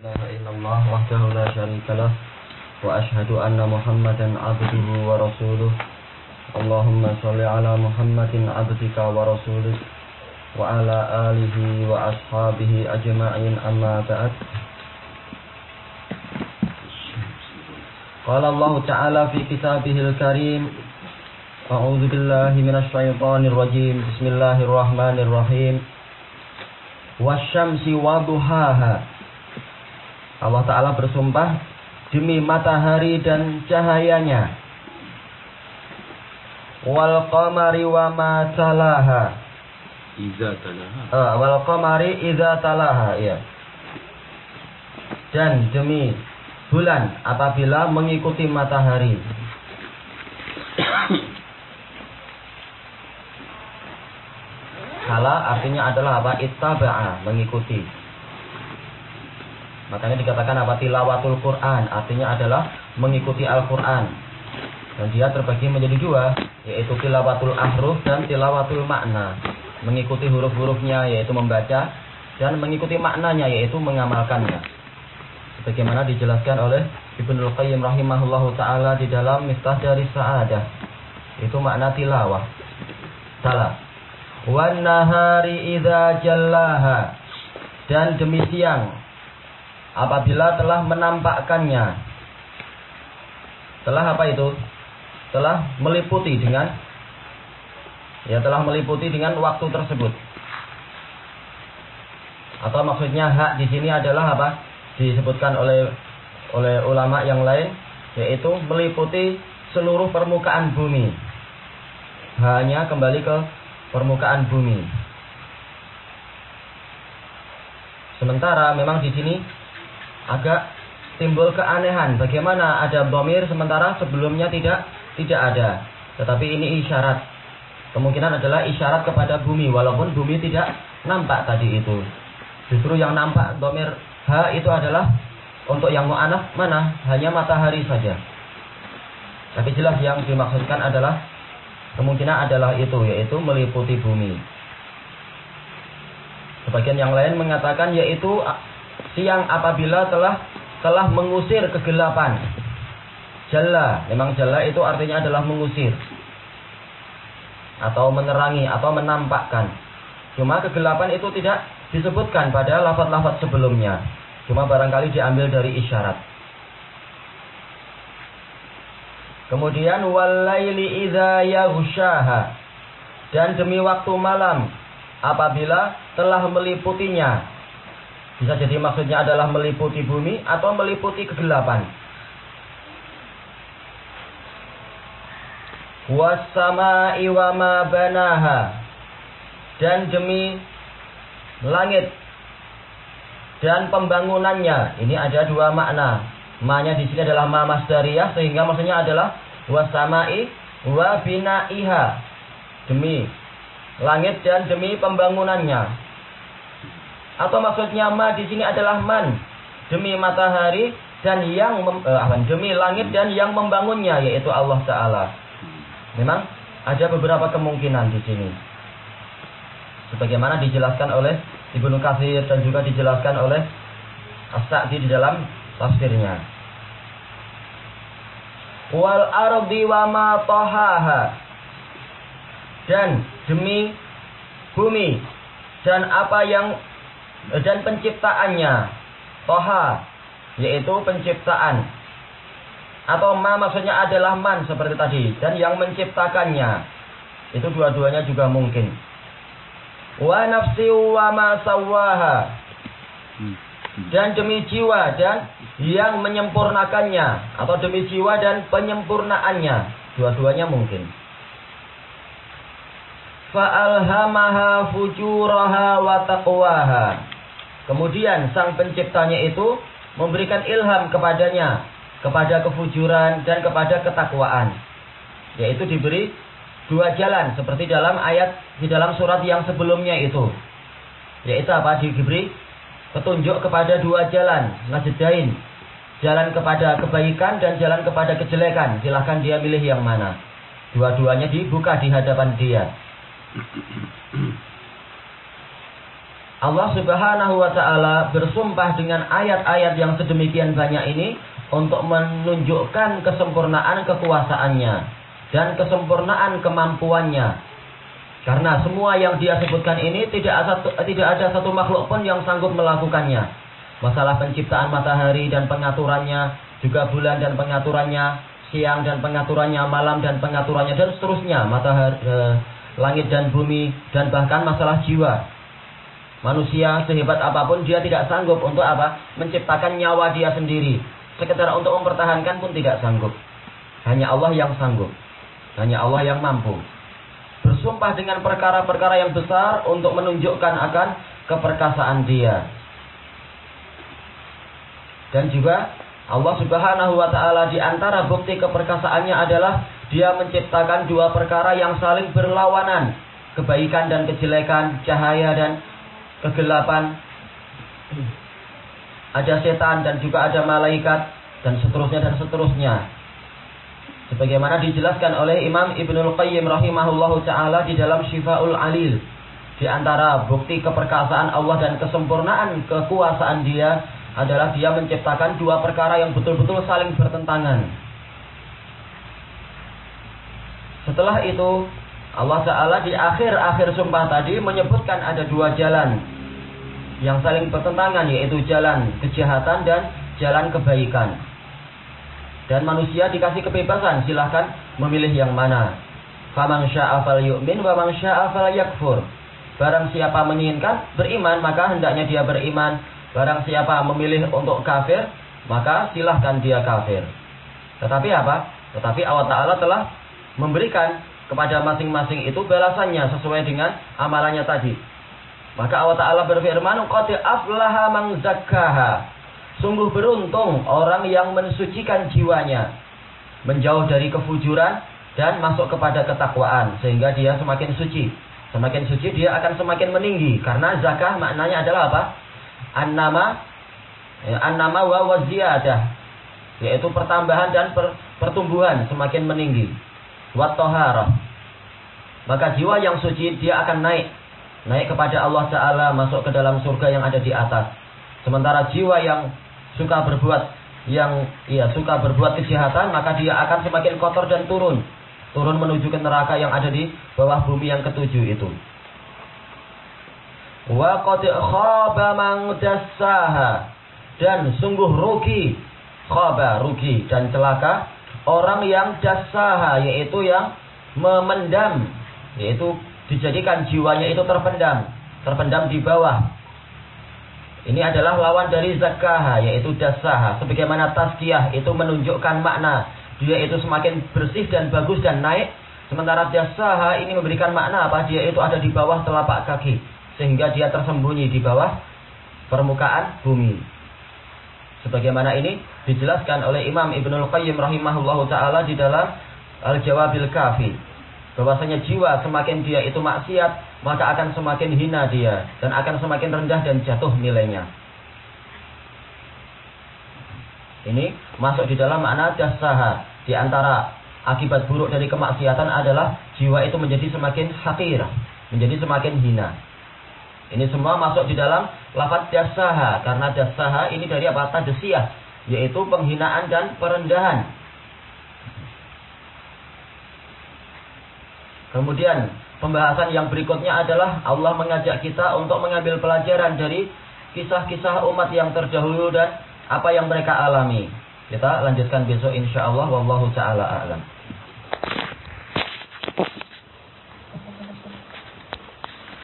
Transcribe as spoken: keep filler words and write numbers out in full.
La ilaha illallah wahdahu la syarika lah wa asyhadu anna Muhammadan abduhu wa rasuluh. Allahumma shalli ala Muhammadin abdika wa rasulih wa ala alihi wa ashabihi ajma'in, amma ba'd. Qala Allah Ta'ala fi kitabihil karim, a'udzu billahi minasy syaithanir rajim. Bismillahirrahmanirrahim. Wasyamsi waduhaha. Allah Ta'ala bersumpah demi matahari dan cahayanya. Wal qamari wa ma talaha. Iza talaha. Uh, wal qamari idza talaha, ya. Dan demi bulan apabila mengikuti matahari. Kala artinya adalah apa? Ittaba'a, mengikuti. Makanya dikatakan apa? Tilawatul Quran, artinya adalah mengikuti Al-Quran. Dan dia terbagi menjadi dua, yaitu tilawatul ahruf dan tilawatul makna. Mengikuti huruf-hurufnya, yaitu membaca, dan mengikuti maknanya, yaitu mengamalkannya. Sebagaimana dijelaskan oleh Ibnul Qayyim rahimahullahu ta'ala di dalam Miftah Daris Sa'adah. Itu makna tilawah. Salah. Wan nahari idza jallaha. Dan demi siang apabila telah menampakkannya. Telah apa itu? Telah meliputi dengan ya telah meliputi dengan waktu tersebut. Atau maksudnya hak di sini adalah apa? Disebutkan oleh oleh ulama yang lain, yaitu meliputi seluruh permukaan bumi. Hanya kembali ke permukaan bumi. Sementara memang di sini agak timbul keanehan, bagaimana ada dhamir sementara sebelumnya tidak tidak ada. Tetapi ini isyarat. Kemungkinan adalah isyarat kepada bumi, walaupun bumi tidak nampak tadi itu. Justru yang nampak dhamir ha itu adalah untuk yang mu'anats mana? Hanya matahari saja. Tapi jelas yang dimaksudkan adalah kemungkinan adalah itu, yaitu meliputi bumi. Sebagian yang lain mengatakan yaitu siang apabila telah telah mengusir kegelapan. Jalla, memang jalla itu artinya adalah mengusir atau menerangi atau menampakkan. Cuma kegelapan itu tidak disebutkan pada lafaz-lafaz sebelumnya. Cuma barangkali diambil dari isyarat. Kemudian walaili idza yaghshaha. Dan demi waktu malam apabila telah meliputinya. Bisa jadi maksudnya adalah meliputi bumi atau meliputi kegelapan. Was-sama'i wa ma banaha. Dan demi langit dan pembangunannya. Ini ada dua makna. Ma-nya di sini adalah ma masdariyah, sehingga maksudnya adalah was-sama'i wa bina'iha. Demi langit dan demi pembangunannya. Atau maksudnya ma di sini adalah man, demi matahari dan yang mem, eh, demi langit dan yang membangunnya, yaitu Allah Ta'ala. Memang ada beberapa kemungkinan di sini. Sebagaimana dijelaskan oleh Ibnu Katsir dan juga dijelaskan oleh As-Sa'di di dalam tafsirnya. Wal ardi wa ma tahaha. Dan demi bumi dan apa yang dan penciptaannya. Toha, yaitu penciptaan. Atau ma maksudnya adalah man seperti tadi. Dan yang menciptakannya. Itu dua-duanya juga mungkin. Wa nafsi wa ma sawaha. Dan demi jiwa dan yang menyempurnakannya. Atau demi jiwa dan penyempurnaannya. Dua-duanya mungkin. Fa'alhamaha fujuraha wa taqwaha. Kemudian sang penciptanya itu memberikan ilham kepadanya, kepada kefujuran dan kepada ketakwaan. Yaitu diberi dua jalan seperti dalam ayat di dalam surat yang sebelumnya itu. Yaitu apa? Diberi petunjuk kepada dua jalan, ngajedain. Jalan kepada kebaikan dan jalan kepada kejelekan. Silahkan dia milih yang mana. Dua-duanya dibuka di hadapan dia. Allah Subhanahu wa taala bersumpah dengan ayat-ayat yang sedemikian banyak ini untuk menunjukkan kesempurnaan kekuasaannya dan kesempurnaan kemampuannya. Karena semua yang dia sebutkan ini tidak ada, tidak ada satu makhluk pun yang sanggup melakukannya. Masalah penciptaan matahari dan pengaturannya, juga bulan dan pengaturannya, siang dan pengaturannya, malam dan pengaturannya, dan seterusnya, matahari, eh, langit dan bumi, dan bahkan masalah jiwa. Manusia sehebat apapun dia tidak sanggup untuk apa? Menciptakan nyawa dia sendiri. Sekedar untuk mempertahankan pun tidak sanggup. Hanya Allah yang sanggup. Hanya Allah yang mampu. Bersumpah dengan perkara-perkara yang besar untuk menunjukkan akan keperkasaan dia. Dan juga Allah Subhanahu wa taala di antara bukti keperkasaannya adalah dia menciptakan dua perkara yang saling berlawanan. Kebaikan dan kejelekan, cahaya dan kegelapan, ada setan dan juga ada malaikat, dan seterusnya dan seterusnya. Sebagaimana dijelaskan oleh Imam Ibnul Qayyim rahimahullahu ta'ala di dalam Syifa'ul Alil. Di antara bukti keperkasaan Allah dan kesempurnaan kekuasaan dia adalah dia menciptakan dua perkara yang betul-betul saling bertentangan. Setelah itu Allah Ta'ala di akhir-akhir sumpah tadi menyebutkan ada dua jalan yang saling bertentangan, yaitu jalan kejahatan dan jalan kebaikan. Dan manusia dikasih kebebasan, silahkan memilih yang mana. Faman syaa'a falyu'min wa man syaa'a falyakfur. Barang siapa menginginkan beriman, maka hendaknya dia beriman. Barang siapa memilih untuk kafir, maka silahkan dia kafir. Tetapi apa? Tetapi Allah Ta'ala telah memberikan kepada masing-masing itu balasannya sesuai dengan amalannya tadi. Maka Allah Ta'ala berfirman, qad aflaha man zakkaha. Sungguh beruntung orang yang mensucikan jiwanya, menjauh dari kefujuran dan masuk kepada ketakwaan, sehingga dia semakin suci. Semakin suci dia akan semakin meninggi. Karena zakah maknanya adalah apa? An-nama ya, an-nama wa waziyadah, yaitu pertambahan dan per, pertumbuhan semakin meninggi. Wat taharah. Maka jiwa yang suci dia akan naik naik kepada Allah Ta'ala, masuk ke dalam surga yang ada di atas. Sementara jiwa yang suka berbuat yang ya suka berbuat kejahatan, maka dia akan semakin kotor dan turun turun menuju ke neraka yang ada di bawah bumi yang ketujuh itu. Wa qad khaba man dassaha. Dan sungguh rugi, khaba rugi dan celaka orang yang dassaha, yaitu yang memendam, yaitu dijadikan jiwanya itu terpendam, terpendam di bawah. Ini adalah lawan dari zakkaha, yaitu dassaha. Sebagaimana tazkiyah itu menunjukkan makna dia itu semakin bersih dan bagus dan naik, sementara dassaha ini memberikan makna apa? Dia itu ada di bawah telapak kaki, sehingga dia tersembunyi di bawah permukaan bumi. Sebagaimana ini dijelaskan oleh Imam Ibnul Qayyim rahimahullahu ta'ala di dalam Al-Jawabil Kafi, bahwasanya jiwa semakin dia itu maksiat, maka akan semakin hina dia dan akan semakin rendah dan jatuh nilainya. Ini masuk di dalam makna dassaha. Di antara akibat buruk dari kemaksiatan adalah jiwa itu menjadi semakin hakir, menjadi semakin hina. Ini semua masuk di dalam lafaz dassaha, karena dassaha ini dari apa? Tadsiyah, yaitu penghinaan dan perendahan. Kemudian pembahasan yang berikutnya adalah Allah mengajak kita untuk mengambil pelajaran dari kisah-kisah umat yang terdahulu dan apa yang mereka alami. Kita lanjutkan besok insyaallah. Wallahu ta'ala a'lam.